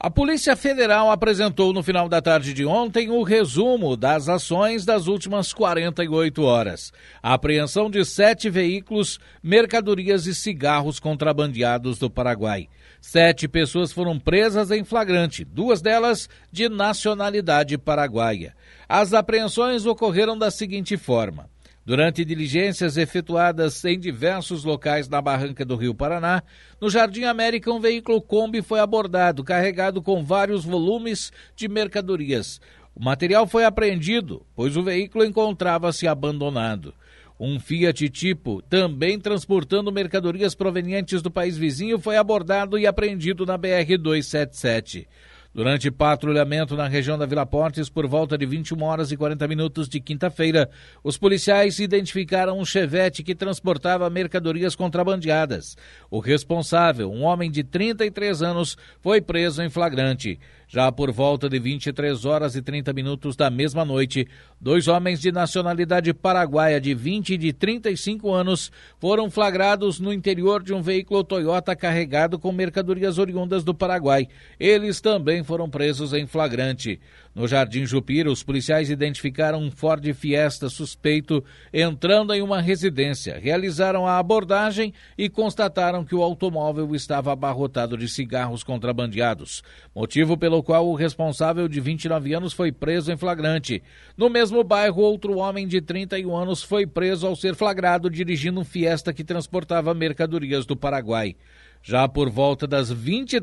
A Polícia Federal apresentou no final da tarde de ontem o resumo das ações das últimas 48 horas. A apreensão de 7 veículos, mercadorias e cigarros contrabandeados do Paraguai. 7 pessoas foram presas em flagrante, 2 delas de nacionalidade paraguaia. As apreensões ocorreram da seguinte forma. Durante diligências efetuadas em diversos locais na barranca do Rio Paraná, no Jardim América, um veículo Kombi foi abordado, carregado com vários volumes de mercadorias. O material foi apreendido, pois o veículo encontrava-se abandonado. Um Fiat Tipo, também transportando mercadorias provenientes do país vizinho, foi abordado e apreendido na BR-277. Durante patrulhamento na região da Vila Portes, por volta de 21 horas e 40 minutos de quinta-feira, os policiais identificaram um Chevette que transportava mercadorias contrabandeadas. O responsável, um homem de 33 anos, foi preso em flagrante. Já por volta de 23 horas e 30 minutos da mesma noite, 2 homens de nacionalidade paraguaia de 20 e de 35 anos foram flagrados no interior de um veículo Toyota carregado com mercadorias oriundas do Paraguai. Eles também foram presos em flagrante. No Jardim Jupira, os policiais identificaram um Ford Fiesta suspeito entrando em uma residência. Realizaram a abordagem e constataram que o automóvel estava abarrotado de cigarros contrabandeados, motivo pelo qual o responsável de 29 anos foi preso em flagrante. No mesmo bairro, outro homem de 31 anos foi preso ao ser flagrado dirigindo um Fiesta que transportava mercadorias do Paraguai. Já por volta das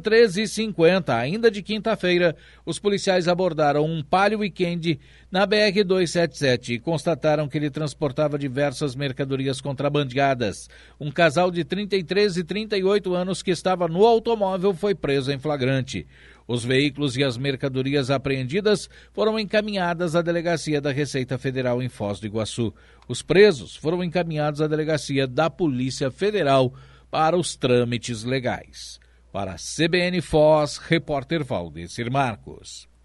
23h50, ainda de quinta-feira, os policiais abordaram um Palio Weekend na BR-277 e constataram que ele transportava diversas mercadorias contrabandeadas. Um casal de 33 e 38 anos que estava no automóvel foi preso em flagrante. Os veículos e as mercadorias apreendidas foram encaminhadas à Delegacia da Receita Federal em Foz do Iguaçu. Os presos foram encaminhados à Delegacia da Polícia Federal para os trâmites legais. Para a CBN Foz, repórter Valdecir Marcos.